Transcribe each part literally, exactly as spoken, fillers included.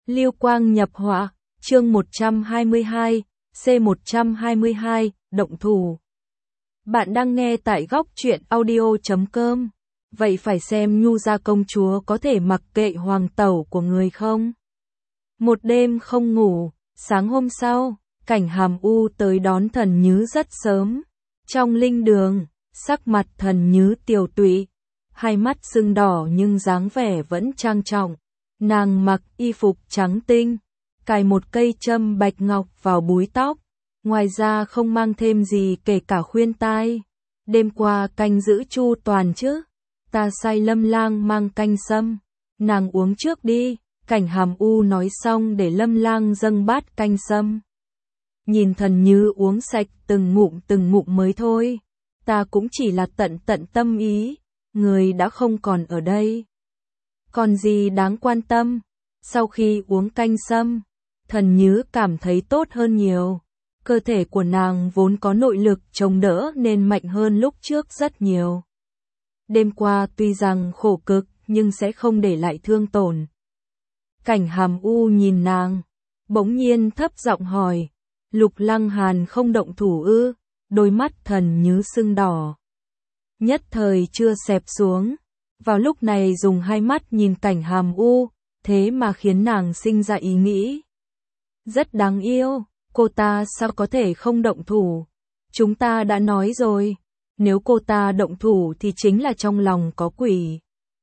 Lưu Quang nhập họa, chương một trăm hai mươi hai, C một trăm hai mươi hai, động thủ. Bạn đang nghe tại góc truyện audio chấm com. Vậy phải xem Nhu gia công chúa có thể mặc kệ hoàng tẩu của người không? Một đêm không ngủ, sáng hôm sau, Cảnh Hàm U tới đón Thần Nhứ rất sớm. Trong linh đường, sắc mặt Thần Nhứ tiều tụy, hai mắt sưng đỏ nhưng dáng vẻ vẫn trang trọng. Nàng mặc y phục trắng tinh, cài một cây châm bạch ngọc vào búi tóc, ngoài ra không mang thêm gì kể cả khuyên tai. Đêm qua canh giữ chu toàn chứ, ta sai Lâm Lang mang canh sâm, nàng uống trước đi. Cảnh Hàm U nói xong để Lâm Lang dâng bát canh sâm. Nhìn Thần Nhứ uống sạch từng ngụm từng ngụm mới thôi, ta cũng chỉ là tận tận tâm ý, người đã không còn ở đây. Còn gì đáng quan tâm? Sau khi uống canh sâm, Thần Nhứ cảm thấy tốt hơn nhiều. Cơ thể của nàng vốn có nội lực chống đỡ nên mạnh hơn lúc trước rất nhiều. Đêm qua tuy rằng khổ cực nhưng sẽ không để lại thương tổn. Cảnh Hàm U nhìn nàng, bỗng nhiên thấp giọng hỏi, Lục Lăng Hàn không động thủ ư? Đôi mắt Thần Nhứ sưng đỏ, nhất thời chưa xẹp xuống. Vào lúc này dùng hai mắt nhìn Cảnh Hàm U, thế mà khiến nàng sinh ra ý nghĩ. Rất đáng yêu, cô ta sao có thể không động thủ? Chúng ta đã nói rồi, nếu cô ta động thủ thì chính là trong lòng có quỷ.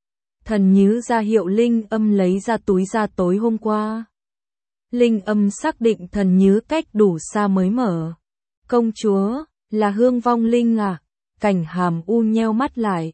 Thần Nhứ ra hiệu Linh Âm lấy ra túi ra tối hôm qua. Linh Âm xác định Thần Nhứ cách đủ xa mới mở. Công chúa, là Hương Vong Linh à? Cảnh Hàm U nheo mắt lại.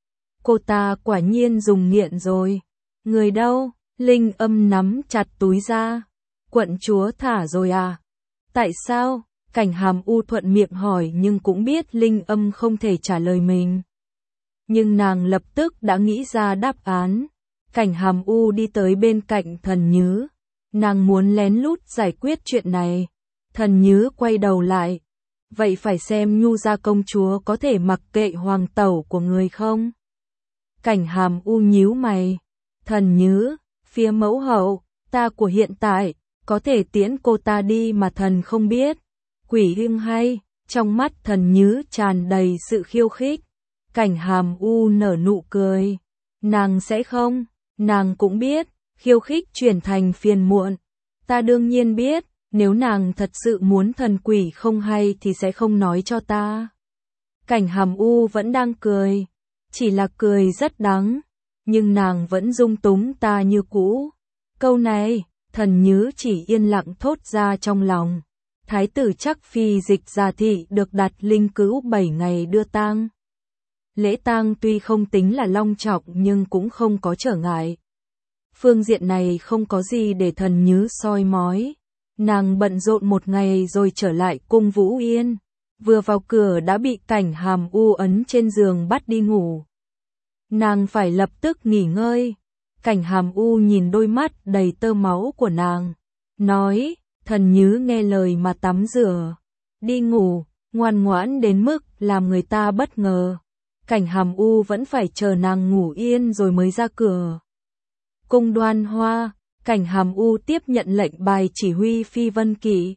Cô ta quả nhiên dùng nghiện rồi. Người đâu? Linh Âm nắm chặt túi ra. Quận chúa thả rồi à? Tại sao? Cảnh Hàm U thuận miệng hỏi nhưng cũng biết Linh Âm không thể trả lời mình. Nhưng nàng lập tức đã nghĩ ra đáp án. Cảnh Hàm U đi tới bên cạnh Thần Nhứ. Nàng muốn lén lút giải quyết chuyện này. Thần Nhứ quay đầu lại. Vậy phải xem Nhu gia công chúa có thể mặc kệ hoàng tẩu của người không? Cảnh Hàm U nhíu mày. Thần Nhứ, phía mẫu hậu, ta của hiện tại, có thể tiễn cô ta đi mà thần không biết. Quỷ hưng hay, trong mắt Thần Nhứ tràn đầy sự khiêu khích. Cảnh Hàm U nở nụ cười. Nàng sẽ không, nàng cũng biết, khiêu khích chuyển thành phiền muộn. Ta đương nhiên biết, nếu nàng thật sự muốn thần quỷ không hay thì sẽ không nói cho ta. Cảnh Hàm U vẫn đang cười. Chỉ là cười rất đắng, nhưng nàng vẫn dung túng ta như cũ. Câu này, Thần Nhứ chỉ yên lặng thốt ra trong lòng. Thái tử Trắc Phi Dịch Già Thị được đặt linh cữu bảy ngày đưa tang. Lễ tang tuy không tính là long trọng nhưng cũng không có trở ngại. Phương diện này không có gì để Thần Nhứ soi mói. Nàng bận rộn một ngày rồi trở lại cung Vũ Yên. Vừa vào cửa đã bị Cảnh Hàm U ấn trên giường bắt đi ngủ. Nàng phải lập tức nghỉ ngơi. Cảnh Hàm U nhìn đôi mắt đầy tơ máu của nàng, nói, Thần Nhứ nghe lời mà tắm rửa, đi ngủ, ngoan ngoãn đến mức làm người ta bất ngờ. Cảnh Hàm U vẫn phải chờ nàng ngủ yên rồi mới ra cửa. Cung Đoan Hoa, Cảnh Hàm U tiếp nhận lệnh bài chỉ huy Phi Vân Kỵ.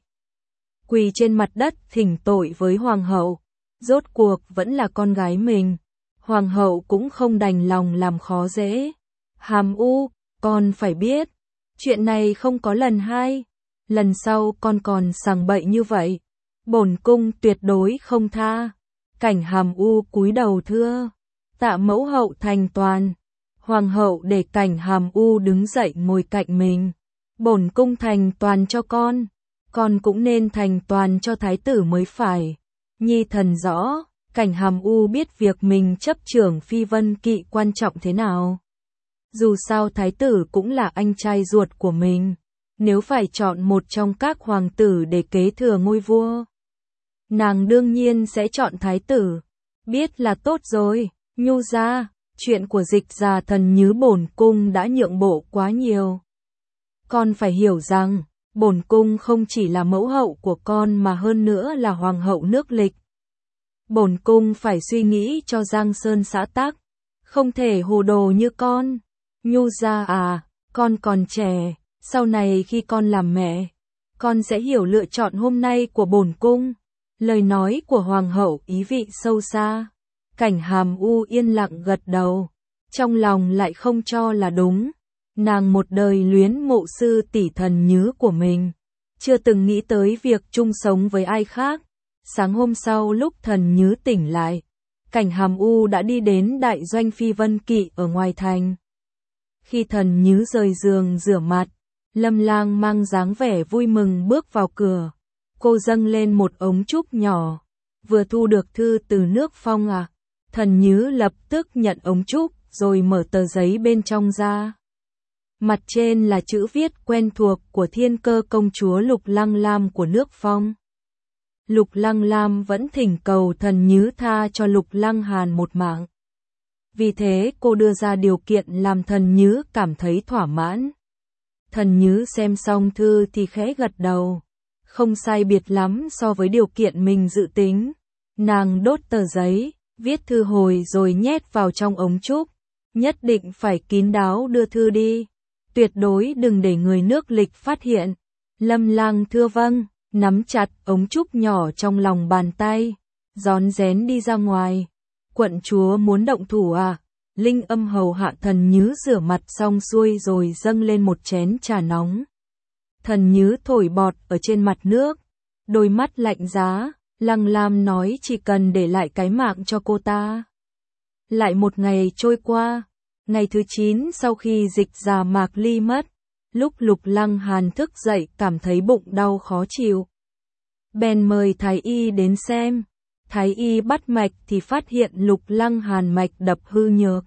Quỳ trên mặt đất thỉnh tội với hoàng hậu, rốt cuộc vẫn là con gái mình. Hoàng hậu cũng không đành lòng làm khó dễ. Hàm U, con phải biết, chuyện này không có lần hai, lần sau con còn sằng bậy như vậy, bổn cung tuyệt đối không tha. Cảnh Hàm U cúi đầu thưa, tạ mẫu hậu thành toàn. Hoàng hậu để Cảnh Hàm U đứng dậy ngồi cạnh mình. Bổn cung thành toàn cho con, con cũng nên thành toàn cho thái tử mới phải. Nhi thần rõ. Cảnh Hàm U biết việc mình chấp trưởng Phi Vân Kỵ quan trọng thế nào. Dù sao thái tử cũng là anh trai ruột của mình, nếu phải chọn một trong các hoàng tử để kế thừa ngôi vua, nàng đương nhiên sẽ chọn thái tử. Biết là tốt rồi, Nhu gia, chuyện của Dịch Già Thần Nhứ bổn cung đã nhượng bộ quá nhiều. Con phải hiểu rằng, bổn cung không chỉ là mẫu hậu của con mà hơn nữa là hoàng hậu nước Lịch. Bổn cung phải suy nghĩ cho Giang Sơn xã tắc, không thể hồ đồ như con. Nhu gia à, con còn trẻ, Sau này khi con làm mẹ, con sẽ hiểu lựa chọn hôm nay của bổn cung. Lời nói của hoàng hậu ý vị sâu xa. Cảnh Hàm U yên lặng gật đầu, trong lòng lại không cho là đúng. Nàng một đời luyến mộ sư tỷ Thần Nhứ của mình, chưa từng nghĩ tới việc chung sống với ai khác. Sáng hôm sau lúc Thần Nhứ tỉnh lại, Cảnh Hàm U đã đi đến đại doanh Phi Vân Kỵ ở ngoài thành. Khi Thần Nhứ rời giường rửa mặt, Lâm Lang mang dáng vẻ vui mừng bước vào cửa. Cô dâng lên một ống trúc nhỏ, vừa thu được thư từ nước Phong à. Thần Nhứ lập tức nhận ống trúc, rồi mở tờ giấy bên trong ra. Mặt trên là chữ viết quen thuộc của Thiên Cơ công chúa Lục Lăng Lam của nước Phong. Lục Lăng Lam vẫn thỉnh cầu Thần Nhứ tha cho Lục Lăng Hàn một mạng. Vì thế cô đưa ra điều kiện làm Thần Nhứ cảm thấy thỏa mãn. Thần Nhứ xem xong thư thì khẽ gật đầu. Không sai biệt lắm so với điều kiện mình dự tính. Nàng đốt tờ giấy, viết thư hồi rồi nhét vào trong ống trúc. Nhất định phải kín đáo đưa thư đi. Tuyệt đối đừng để người nước Lịch phát hiện. Lâm Lang thưa vâng, nắm chặt ống trúc nhỏ trong lòng bàn tay, rón rén đi ra ngoài. Quận chúa muốn động thủ à? Linh Âm hầu hạ Thần Nhứ rửa mặt xong xuôi rồi dâng lên một chén trà nóng. Thần Nhứ thổi bọt ở trên mặt nước, đôi mắt lạnh giá. Lăng Lam nói chỉ cần để lại cái mạng cho cô ta. Lại một ngày trôi qua, ngày thứ chín sau khi Dịch Già Mạc Ly mất, lúc Lục Lăng Hàn thức dậy cảm thấy bụng đau khó chịu. Bèn mời Thái Y đến xem. Thái Y bắt mạch thì phát hiện Lục Lăng Hàn mạch đập hư nhược,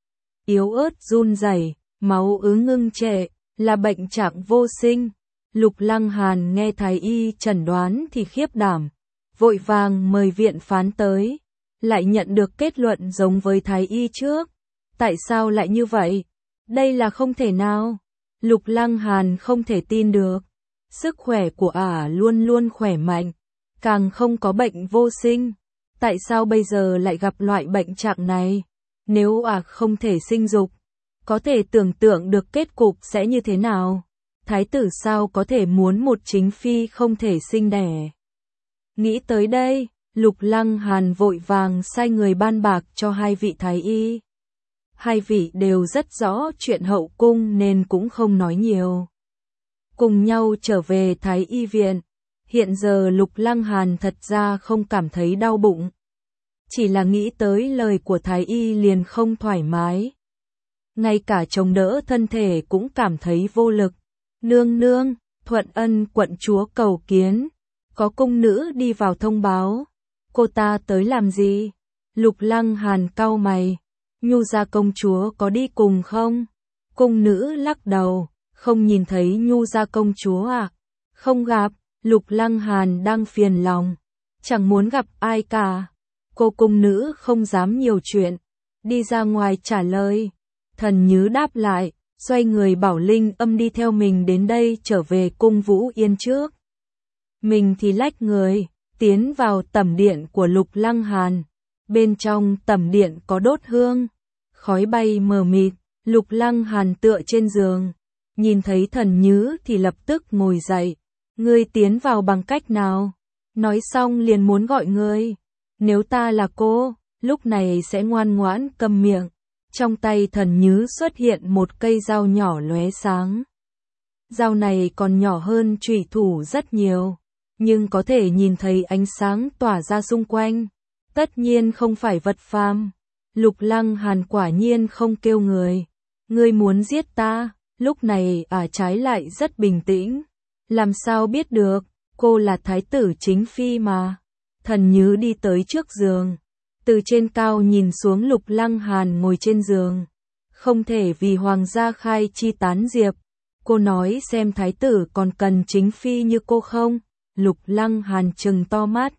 yếu ớt run rẩy, máu ứ ngưng trệ, là bệnh trạng vô sinh. Lục Lăng Hàn nghe Thái Y chẩn đoán thì khiếp đảm, vội vàng mời viện phán tới, lại nhận được kết luận giống với Thái Y trước. Tại sao lại như vậy? Đây là không thể nào. Lục Lăng Hàn không thể tin được. Sức khỏe của ả luôn luôn khỏe mạnh, càng không có bệnh vô sinh. Tại sao bây giờ lại gặp loại bệnh trạng này? Nếu ả không thể sinh dục, có thể tưởng tượng được kết cục sẽ như thế nào? Thái tử sao có thể muốn một chính phi không thể sinh đẻ? Nghĩ tới đây, Lục Lăng Hàn vội vàng sai người ban bạc cho hai vị thái y. Hai vị đều rất rõ chuyện hậu cung nên cũng không nói nhiều. Cùng nhau trở về Thái Y viện. Hiện giờ Lục Lăng Hàn thật ra không cảm thấy đau bụng. Chỉ là nghĩ tới lời của Thái Y liền không thoải mái. Ngay cả chống đỡ thân thể cũng cảm thấy vô lực. Nương nương, Thuận Ân quận chúa cầu kiến. Có cung nữ đi vào thông báo. Cô ta tới làm gì? Lục Lăng Hàn cau mày. Nhu gia công chúa có đi cùng không? Cung nữ lắc đầu. Không nhìn thấy Nhu gia công chúa à? Không gặp. Lục Lăng Hàn đang phiền lòng. Chẳng muốn gặp ai cả. Cô cung nữ không dám nhiều chuyện. Đi ra ngoài trả lời. Thần Nhứ đáp lại. Xoay người bảo Linh Âm đi theo mình đến đây trở về cung Vũ Yên trước. Mình thì lách người, tiến vào tẩm điện của Lục Lăng Hàn. Bên trong tẩm điện có đốt hương, khói bay mờ mịt. Lục Lăng Hàn tựa trên giường, nhìn thấy Thần Nhứ thì lập tức ngồi dậy. Ngươi tiến vào bằng cách nào? Nói xong liền muốn gọi ngươi. Nếu ta là cô, lúc này sẽ ngoan ngoãn câm miệng. Trong tay Thần Nhứ xuất hiện một cây dao nhỏ lóe sáng. Dao này còn nhỏ hơn chủy thủ rất nhiều, nhưng có thể nhìn thấy ánh sáng tỏa ra xung quanh. Tất nhiên không phải vật phàm. Lục Lăng Hàn quả nhiên không kêu người. Ngươi muốn giết ta? Lúc này ả trái lại rất bình tĩnh. Làm sao biết được, cô là thái tử chính phi mà. Thần Nhứ đi tới trước giường, từ trên cao nhìn xuống Lục Lăng Hàn ngồi trên giường. Không thể vì hoàng gia khai chi tán diệp. Cô nói xem thái tử còn cần chính phi như cô không? Lục Lăng Hàn trừng to mắt.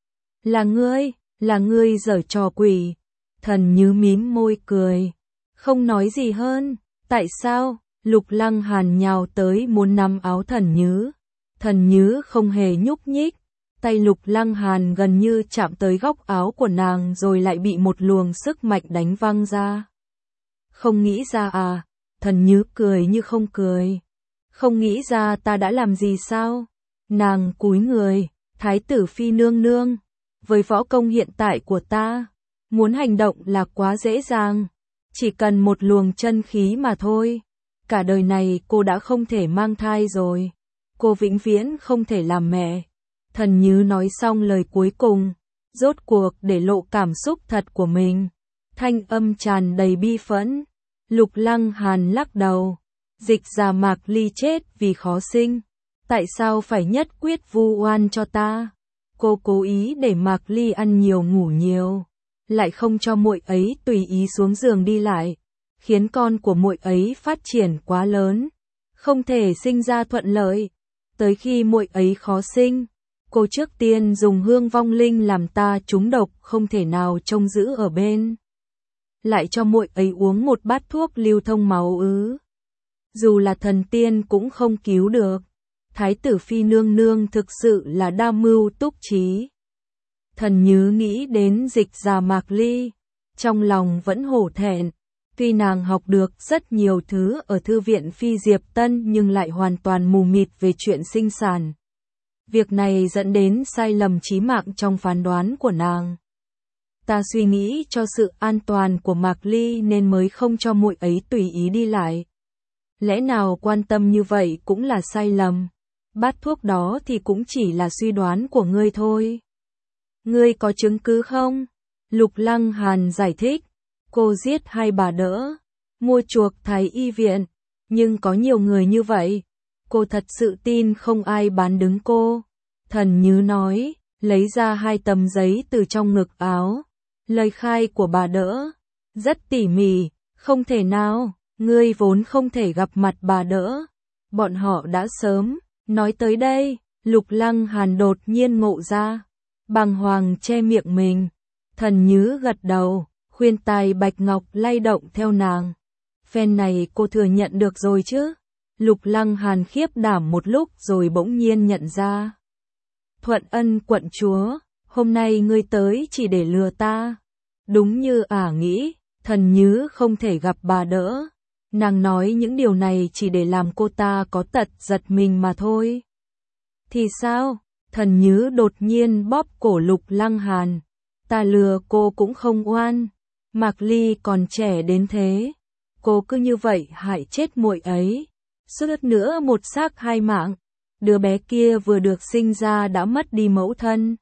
Là ngươi, là ngươi giở trò quỷ. Thần Nhứ mím môi cười, không nói gì hơn. Tại sao? Lục Lăng Hàn nhào tới muốn nắm áo Thần Nhứ. Thần Nhứ không hề nhúc nhích. Tay Lục Lăng Hàn gần như chạm tới góc áo của nàng rồi lại bị một luồng sức mạnh đánh văng ra. Không nghĩ ra à? Thần Nhứ cười như không cười. Không nghĩ ra ta đã làm gì sao? Nàng cúi người, Thái tử phi nương nương, với võ công hiện tại của ta, muốn hành động là quá dễ dàng, chỉ cần một luồng chân khí mà thôi. Cả đời này cô đã không thể mang thai rồi, cô vĩnh viễn không thể làm mẹ. Thần Như nói xong lời cuối cùng, rốt cuộc để lộ cảm xúc thật của mình. Thanh âm tràn đầy bi phẫn. Lục Lăng Hàn lắc đầu. Dịch Già Mạc Ly chết vì khó sinh. Tại sao phải nhất quyết vu oan cho ta? Cô cố ý để Mạc Ly ăn nhiều ngủ nhiều, lại không cho muội ấy tùy ý xuống giường đi lại, khiến con của muội ấy phát triển quá lớn, không thể sinh ra thuận lợi. Tới khi muội ấy khó sinh, cô trước tiên dùng hương vong linh làm ta trúng độc, không thể nào trông giữ ở bên. Lại cho muội ấy uống một bát thuốc lưu thông máu ứ. Dù là thần tiên cũng không cứu được. Thái tử phi nương nương thực sự là đa mưu túc trí. Thần Như nghĩ đến Dịch Già Mạc Ly, trong lòng vẫn hổ thẹn. Tuy nàng học được rất nhiều thứ ở thư viện Phi Diệp Tân nhưng lại hoàn toàn mù mịt về chuyện sinh sản. Việc này dẫn đến sai lầm chí mạng trong phán đoán của nàng. Ta suy nghĩ cho sự an toàn của Mạc Ly nên mới không cho muội ấy tùy ý đi lại. Lẽ nào quan tâm như vậy cũng là sai lầm? Bát thuốc đó thì cũng chỉ là suy đoán của ngươi thôi. Ngươi có chứng cứ không? Lục Lăng Hàn giải thích. Cô giết hai bà đỡ, mua chuộc Thái y viện, nhưng có nhiều người như vậy. Cô thật sự tin không ai bán đứng cô. Thần Như nói, lấy ra hai tấm giấy từ trong ngực áo. Lời khai của bà đỡ, rất tỉ mỉ, không thể nào, ngươi vốn không thể gặp mặt bà đỡ. Bọn họ đã sớm, nói tới đây, Lục Lăng Hàn đột nhiên ngộ ra. Bàng hoàng che miệng mình. Thần Như gật đầu, khuyên tai bạch ngọc lay động theo nàng. Phen này cô thừa nhận được rồi chứ? Lục Lăng Hàn khiếp đảm một lúc rồi bỗng nhiên nhận ra. Thuận Ân quận chúa, hôm nay ngươi tới chỉ để lừa ta. Đúng như ả nghĩ, Thần Như không thể gặp bà đỡ. Nàng nói những điều này chỉ để làm cô ta có tật giật mình mà thôi. Thì sao? Thần Như đột nhiên bóp cổ Lục Lăng Hàn. Ta lừa cô cũng không oan. Mạc Ly còn trẻ đến thế, cô cứ như vậy hại chết muội ấy. Suýt nữa một xác hai mạng. Đứa bé kia vừa được sinh ra đã mất đi mẫu thân.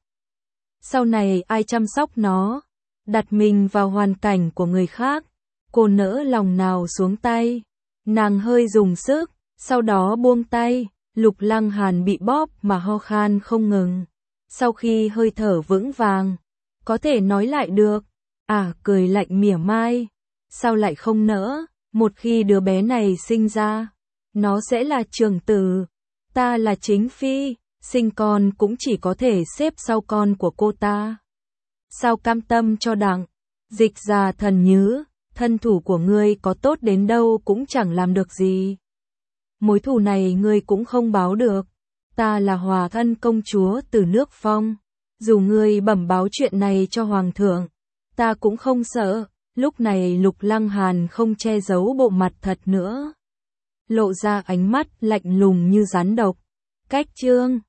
Sau này ai chăm sóc nó? Đặt mình vào hoàn cảnh của người khác, cô nỡ lòng nào xuống tay. Nàng hơi dùng sức, sau đó buông tay. Lục Lăng Hàn bị bóp mà ho khan không ngừng. Sau khi hơi thở vững vàng, có thể nói lại được. À, cười lạnh mỉa mai. Sao lại không nỡ? Một khi đứa bé này sinh ra, nó sẽ là trưởng tử. Ta là chính phi, sinh con cũng chỉ có thể xếp sau con của cô ta. Sao cam tâm cho đặng? Dịch Già Thần Như, thân thủ của ngươi có tốt đến đâu cũng chẳng làm được gì. Mối thù này ngươi cũng không báo được. Ta là Hòa Thân công chúa từ nước Phong. Dù ngươi bẩm báo chuyện này cho hoàng thượng, ta cũng không sợ. Lúc này Lục Lăng Hàn không che giấu bộ mặt thật nữa, lộ ra ánh mắt lạnh lùng như rắn độc. Cách chương